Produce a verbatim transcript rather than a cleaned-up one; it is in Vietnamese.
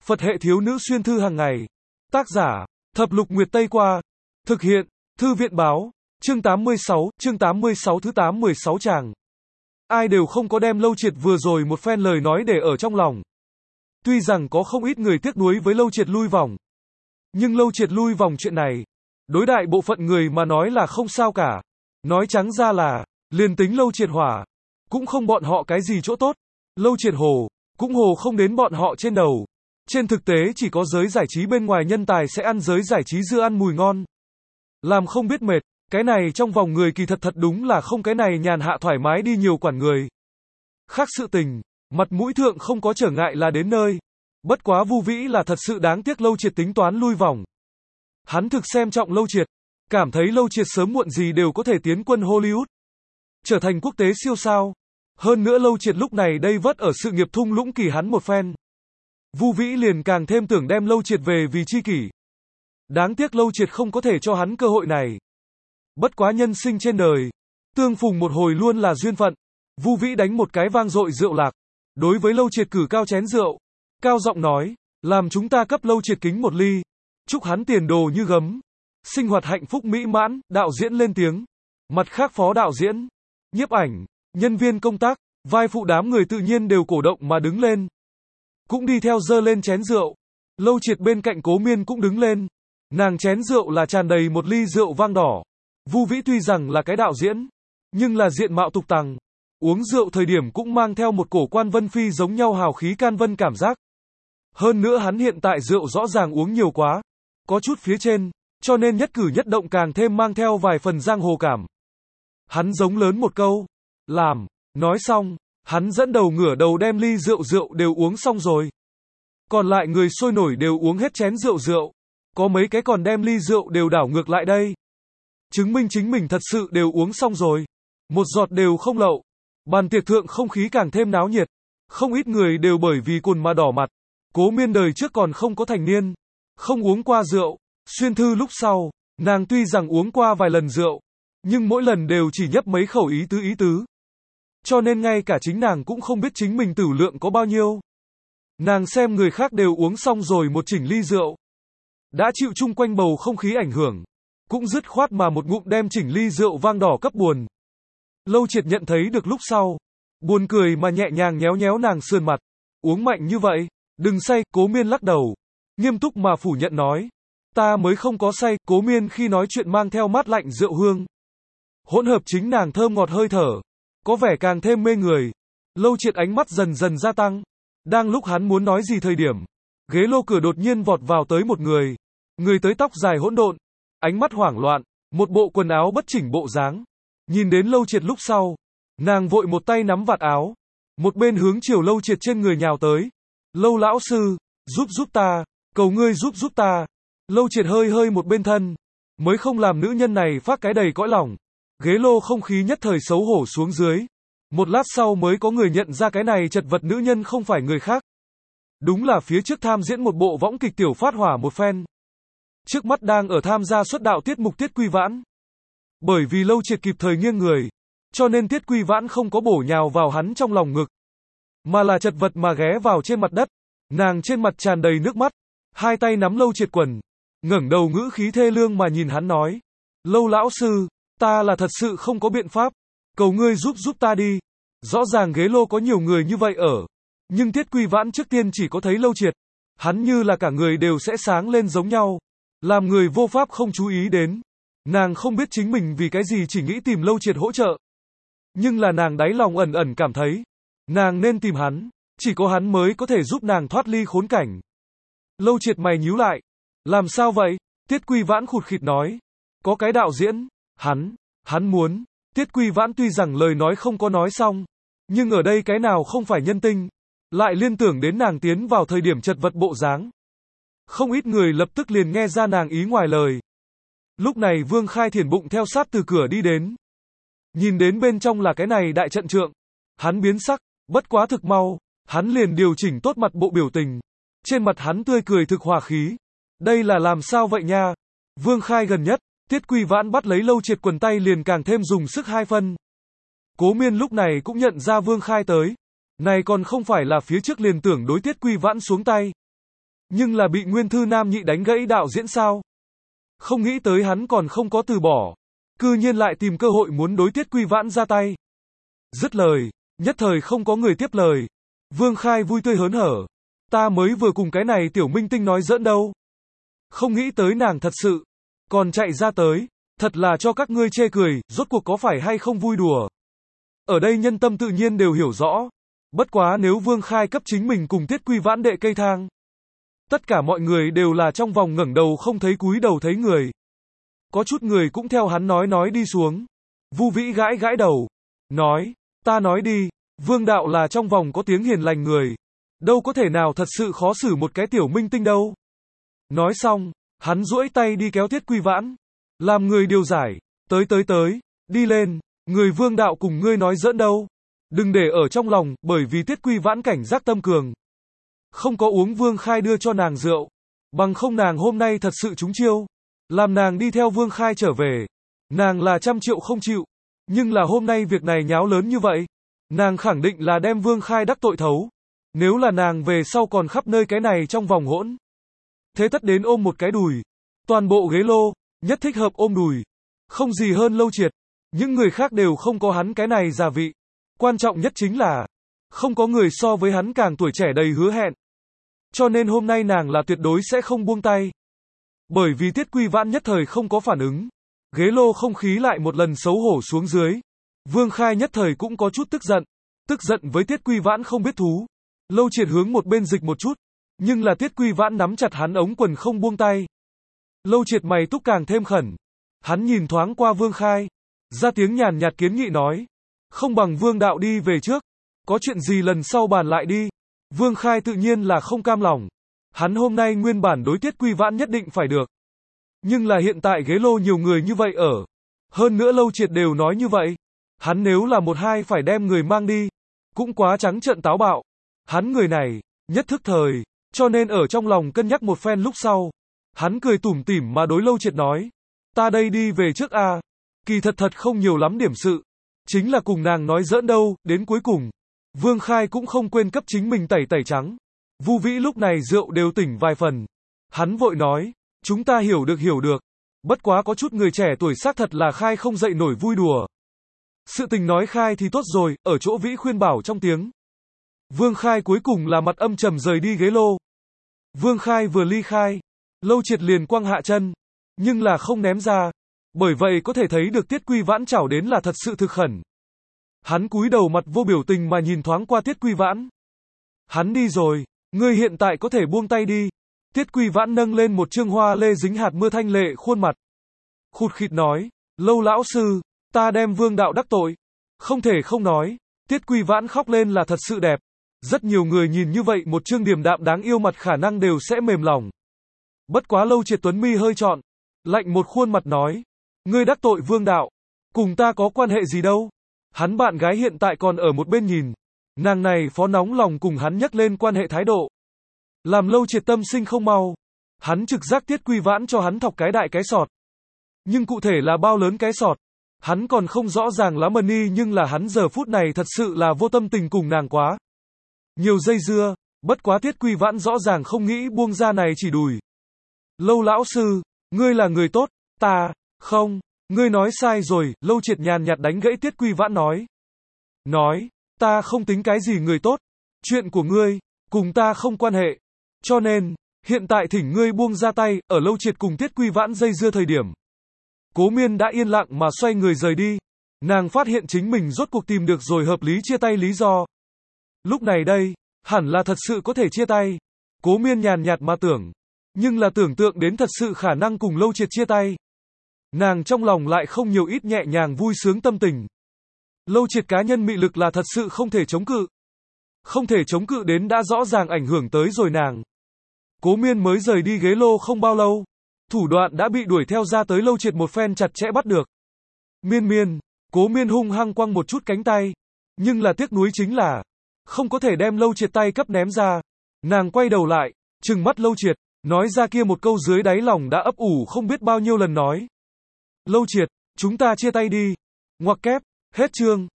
Phật hệ thiếu nữ xuyên thư hàng ngày. Tác giả, Thập Lục Nguyệt Tây Qua. Thực hiện, Thư viện báo. Chương tám mươi sáu, chương tám mươi sáu thứ tám mười sáu tràng. Ai đều không có đem Lâu Triệt vừa rồi một phen lời nói để ở trong lòng. Tuy rằng có không ít người tiếc nuối với Lâu Triệt lui vòng. Nhưng Lâu Triệt lui vòng chuyện này, đối đại bộ phận người mà nói là không sao cả. Nói trắng ra là, liền tính Lâu Triệt hỏa, cũng không bọn họ cái gì chỗ tốt. Lâu Triệt hồ, cũng hồ không đến bọn họ trên đầu. Trên thực tế chỉ có giới giải trí bên ngoài nhân tài sẽ ăn giới giải trí dưa ăn mùi ngon. Làm không biết mệt, cái này trong vòng người kỳ thật thật đúng là không cái này nhàn hạ thoải mái đi nhiều quản người. Khác sự tình, mặt mũi thượng không có trở ngại là đến nơi. Bất quá Vu Vĩ là thật sự đáng tiếc Lâu Triệt tính toán lui vòng. Hắn thực xem trọng Lâu Triệt, cảm thấy Lâu Triệt sớm muộn gì đều có thể tiến quân Hollywood, trở thành quốc tế siêu sao. Hơn nữa Lâu Triệt lúc này đây vất ở sự nghiệp thung lũng kỳ hắn một phen. Vu Vĩ liền càng thêm tưởng đem Lâu Triệt về vì chi kỷ. Đáng tiếc Lâu Triệt không có thể cho hắn cơ hội này. Bất quá nhân sinh trên đời, tương phùng một hồi luôn là duyên phận. Vu Vĩ đánh một cái vang dội rượu lạc, đối với Lâu Triệt cử cao chén rượu, cao giọng nói, làm chúng ta cấp Lâu Triệt kính một ly, chúc hắn tiền đồ như gấm, sinh hoạt hạnh phúc mỹ mãn. Đạo diễn lên tiếng, mặt khác phó đạo diễn, nhiếp ảnh, nhân viên công tác, vai phụ đám người tự nhiên đều cổ động mà đứng lên, cũng đi theo dơ lên chén rượu. Lâu Triệt bên cạnh Cố Miên cũng đứng lên, nàng chén rượu là tràn đầy một ly rượu vang đỏ. Vu Vĩ tuy rằng là cái đạo diễn, nhưng là diện mạo tục tằng, uống rượu thời điểm cũng mang theo một cổ Quan Vân Phi giống nhau hào khí can vân cảm giác. Hơn nữa hắn hiện tại rượu rõ ràng uống nhiều quá, có chút phía trên, cho nên nhất cử nhất động càng thêm mang theo vài phần giang hồ cảm. Hắn giống lớn một câu, làm, nói xong, hắn dẫn đầu ngửa đầu đem ly rượu rượu đều uống xong rồi. Còn lại người sôi nổi đều uống hết chén rượu rượu, có mấy cái còn đem ly rượu đều đảo ngược lại đây. Chứng minh chính mình thật sự đều uống xong rồi, một giọt đều không lậu. Bàn tiệc thượng không khí càng thêm náo nhiệt, không ít người đều bởi vì cồn mà đỏ mặt. Cố Miên đời trước còn không có thành niên, không uống qua rượu, xuyên thư lúc sau, nàng tuy rằng uống qua vài lần rượu, nhưng mỗi lần đều chỉ nhấp mấy khẩu ý tứ ý tứ. Cho nên ngay cả chính nàng cũng không biết chính mình tử lượng có bao nhiêu. Nàng xem người khác đều uống xong rồi một chỉnh ly rượu, đã chịu chung quanh bầu không khí ảnh hưởng, cũng dứt khoát mà một ngụm đem chỉnh ly rượu vang đỏ cấp buồn. Lâu Triệt nhận thấy được lúc sau, buồn cười mà nhẹ nhàng nhéo nhéo nàng sườn mặt, uống mạnh như vậy, đừng say. Cố Miên lắc đầu, nghiêm túc mà phủ nhận nói, ta mới không có say. Cố Miên khi nói chuyện mang theo mát lạnh rượu hương, hỗn hợp chính nàng thơm ngọt hơi thở, có vẻ càng thêm mê người. Lâu Triệt ánh mắt dần dần gia tăng, đang lúc hắn muốn nói gì thời điểm, ghế lô cửa đột nhiên vọt vào tới một người, người tới tóc dài hỗn độn, ánh mắt hoảng loạn, một bộ quần áo bất chỉnh bộ dáng. Nhìn đến Lâu Triệt lúc sau, nàng vội một tay nắm vạt áo, một bên hướng chiều Lâu Triệt trên người nhào tới. Lâu lão sư, giúp giúp ta, cầu ngươi giúp giúp ta. Lâu Triệt hơi hơi một bên thân, mới không làm nữ nhân này phát cái đầy cõi lòng. Ghế lô không khí nhất thời xấu hổ xuống dưới. Một lát sau mới có người nhận ra cái này chật vật nữ nhân không phải người khác. Đúng là phía trước tham diễn một bộ võng kịch tiểu phát hỏa một phen. Trước mắt đang ở tham gia xuất đạo Tiết Mục Tiết Quy Vãn. Bởi vì Lâu Triệt kịp thời nghiêng người, cho nên Tiết Quy Vãn không có bổ nhào vào hắn trong lòng ngực, mà là chật vật mà ghé vào trên mặt đất. Nàng trên mặt tràn đầy nước mắt, hai tay nắm Lâu Triệt quần, ngẩng đầu ngữ khí thê lương mà nhìn hắn nói, Lâu lão sư, ta là thật sự không có biện pháp, cầu ngươi giúp giúp ta đi. Rõ ràng ghế lô có nhiều người như vậy ở, nhưng Tiết Quy Vãn trước tiên chỉ có thấy Lâu Triệt, hắn như là cả người đều sẽ sáng lên giống nhau, làm người vô pháp không chú ý đến. Nàng không biết chính mình vì cái gì chỉ nghĩ tìm Lâu Triệt hỗ trợ, nhưng là nàng đáy lòng ẩn ẩn cảm thấy, nàng nên tìm hắn, chỉ có hắn mới có thể giúp nàng thoát ly khốn cảnh. Lâu Triệt mày nhíu lại, làm sao vậy? Tiết Quy Vãn khụt khịt nói, có cái đạo diễn, hắn, hắn muốn. Tiết Quy Vãn tuy rằng lời nói không có nói xong, nhưng ở đây cái nào không phải nhân tinh, lại liên tưởng đến nàng tiến vào thời điểm chật vật bộ dáng. Không ít người lập tức liền nghe ra nàng ý ngoài lời. Lúc này Vương Khai Thiển bụng theo sát từ cửa đi đến. Nhìn đến bên trong là cái này đại trận trượng, hắn biến sắc, bất quá thực mau, hắn liền điều chỉnh tốt mặt bộ biểu tình. Trên mặt hắn tươi cười thực hòa khí. Đây là làm sao vậy nha? Vương Khai gần nhất, Tiết Quy Vãn bắt lấy Lâu Triệt quần tay liền càng thêm dùng sức hai phân. Cố Miên lúc này cũng nhận ra Vương Khai tới. Này còn không phải là phía trước liền tưởng đối Tiết Quy Vãn xuống tay. Nhưng là bị Nguyên Thư Nam Nhị đánh gãy đạo diễn sao? Không nghĩ tới hắn còn không có từ bỏ. Cư nhiên lại tìm cơ hội muốn đối Tiết Quy Vãn ra tay. Dứt lời, nhất thời không có người tiếp lời. Vương Khai vui tươi hớn hở. Ta mới vừa cùng cái này tiểu minh tinh nói giỡn đâu. Không nghĩ tới nàng thật sự. Còn chạy ra tới. Thật là cho các ngươi chê cười, rốt cuộc có phải hay không vui đùa. Ở đây nhân tâm tự nhiên đều hiểu rõ. Bất quá nếu Vương Khai cấp chính mình cùng Tiết Quy Vãn đệ cây thang. Tất cả mọi người đều là trong vòng ngẩng đầu không thấy cúi đầu thấy người. Có chút người cũng theo hắn nói nói đi xuống. Vu Vĩ gãi gãi đầu. Nói, ta nói đi, Vương đạo là trong vòng có tiếng hiền lành người. Đâu có thể nào thật sự khó xử một cái tiểu minh tinh đâu. Nói xong, hắn duỗi tay đi kéo Tiết Quy Vãn. Làm người điều giải. Tới tới tới, đi lên, người Vương đạo cùng ngươi nói giỡn đâu. Đừng để ở trong lòng, bởi vì Tiết Quy Vãn cảnh giác tâm cường. Không có uống Vương Khai đưa cho nàng rượu. Bằng không nàng hôm nay thật sự trúng chiêu. Làm nàng đi theo Vương Khai trở về. Nàng là trăm triệu không chịu. Nhưng là hôm nay việc này nháo lớn như vậy. Nàng khẳng định là đem Vương Khai đắc tội thấu. Nếu là nàng về sau còn khắp nơi cái này trong vòng hỗn. Thế tất đến ôm một cái đùi. Toàn bộ ghế lô, nhất thích hợp ôm đùi. Không gì hơn Lâu Triệt. Những người khác đều không có hắn cái này gia vị. Quan trọng nhất chính là, không có người so với hắn càng tuổi trẻ đầy hứa hẹn. Cho nên hôm nay nàng là tuyệt đối sẽ không buông tay. Bởi vì Tiết Quy Vãn nhất thời không có phản ứng. Ghế lô không khí lại một lần xấu hổ xuống dưới. Vương Khai nhất thời cũng có chút tức giận. Tức giận với Tiết Quy Vãn không biết thú. Lâu Triệt hướng một bên dịch một chút. Nhưng là Tiết Quy Vãn nắm chặt hắn ống quần không buông tay. Lâu Triệt mày túc càng thêm khẩn. Hắn nhìn thoáng qua Vương Khai. Ra tiếng nhàn nhạt kiến nghị nói. Không bằng Vương đạo đi về trước. Có chuyện gì lần sau bàn lại đi. Vương Khai tự nhiên là không cam lòng. Hắn hôm nay nguyên bản đối Tiết Quy Vãn nhất định phải được. Nhưng là hiện tại ghế lô nhiều người như vậy ở. Hơn nữa Lâu Triệt đều nói như vậy. Hắn nếu là một hai phải đem người mang đi. Cũng quá trắng trợn táo bạo. Hắn người này, nhất thức thời. Cho nên ở trong lòng cân nhắc một phen lúc sau. Hắn cười tủm tỉm mà đối Lâu Triệt nói. Ta đây đi về trước a. Kỳ thật thật không nhiều lắm điểm sự. Chính là cùng nàng nói giỡn đâu, đến cuối cùng. Vương Khai cũng không quên cấp chính mình tẩy tẩy trắng. Vu Vĩ lúc này rượu đều tỉnh vài phần. Hắn vội nói, chúng ta hiểu được hiểu được. Bất quá có chút người trẻ tuổi xác thật là Khai không dậy nổi vui đùa. Sự tình nói Khai thì tốt rồi, ở chỗ Vĩ khuyên bảo trong tiếng. Vương Khai cuối cùng là mặt âm trầm rời đi ghế lô. Vương Khai vừa ly khai. Lâu Triệt liền quăng hạ chân. Nhưng là không ném ra. Bởi vậy có thể thấy được Tiết Quy Vãn chảo đến là thật sự thực khẩn. Hắn cúi đầu mặt vô biểu tình mà nhìn thoáng qua Tiết Quy Vãn. Hắn đi rồi, ngươi hiện tại có thể buông tay đi. Tiết Quy Vãn nâng lên một trương hoa lê dính hạt mưa thanh lệ khuôn mặt. Khụt khịt nói, Lâu lão sư, ta đem Vương đạo đắc tội. Không thể không nói, Tiết Quy Vãn khóc lên là thật sự đẹp. Rất nhiều người nhìn như vậy một trương điềm đạm đáng yêu mặt khả năng đều sẽ mềm lòng. Bất quá Lâu Triệt Tuấn mi hơi trọn, lạnh một khuôn mặt nói, ngươi đắc tội Vương đạo, cùng ta có quan hệ gì đâu. Hắn bạn gái hiện tại còn ở một bên nhìn. Nàng này phó nóng lòng cùng hắn nhắc lên quan hệ thái độ. Làm Lâu Triệt tâm sinh không mau. Hắn trực giác Tiết Quy Vãn cho hắn thọc cái đại cái sọt. Nhưng cụ thể là bao lớn cái sọt. Hắn còn không rõ ràng lắm ni nhưng là hắn giờ phút này thật sự là vô tâm tình cùng nàng quá. Nhiều dây dưa, bất quá Tiết Quy Vãn rõ ràng không nghĩ buông ra này chỉ đùi. Lâu lão sư, ngươi là người tốt, ta, không, ngươi nói sai rồi, Lâu Triệt nhàn nhạt đánh gãy Tiết Quy Vãn nói. Nói, ta không tính cái gì người tốt, chuyện của ngươi, cùng ta không quan hệ. Cho nên, hiện tại thỉnh ngươi buông ra tay, ở Lâu Triệt cùng Tiết Quy Vãn dây dưa thời điểm. Cố Miên đã yên lặng mà xoay người rời đi. Nàng phát hiện chính mình rốt cuộc tìm được rồi hợp lý chia tay lý do. Lúc này đây, hẳn là thật sự có thể chia tay. Cố Miên nhàn nhạt mà tưởng. Nhưng là tưởng tượng đến thật sự khả năng cùng Lâu Triệt chia tay. Nàng trong lòng lại không nhiều ít nhẹ nhàng vui sướng tâm tình. Lâu Triệt cá nhân mị lực là thật sự không thể chống cự. Không thể chống cự đến đã rõ ràng ảnh hưởng tới rồi nàng. Cố Miên mới rời đi ghế lô không bao lâu. Thủ đoạn đã bị đuổi theo ra tới Lâu Triệt một phen chặt chẽ bắt được. Miên Miên, Cố Miên hung hăng quăng một chút cánh tay. Nhưng là tiếc nuối chính là, không có thể đem Lâu Triệt tay cấp ném ra. Nàng quay đầu lại, trừng mắt Lâu Triệt, nói ra kia một câu dưới đáy lòng đã ấp ủ không biết bao nhiêu lần nói. Lâu Triệt, chúng ta chia tay đi. Ngoặc kép, hết chương.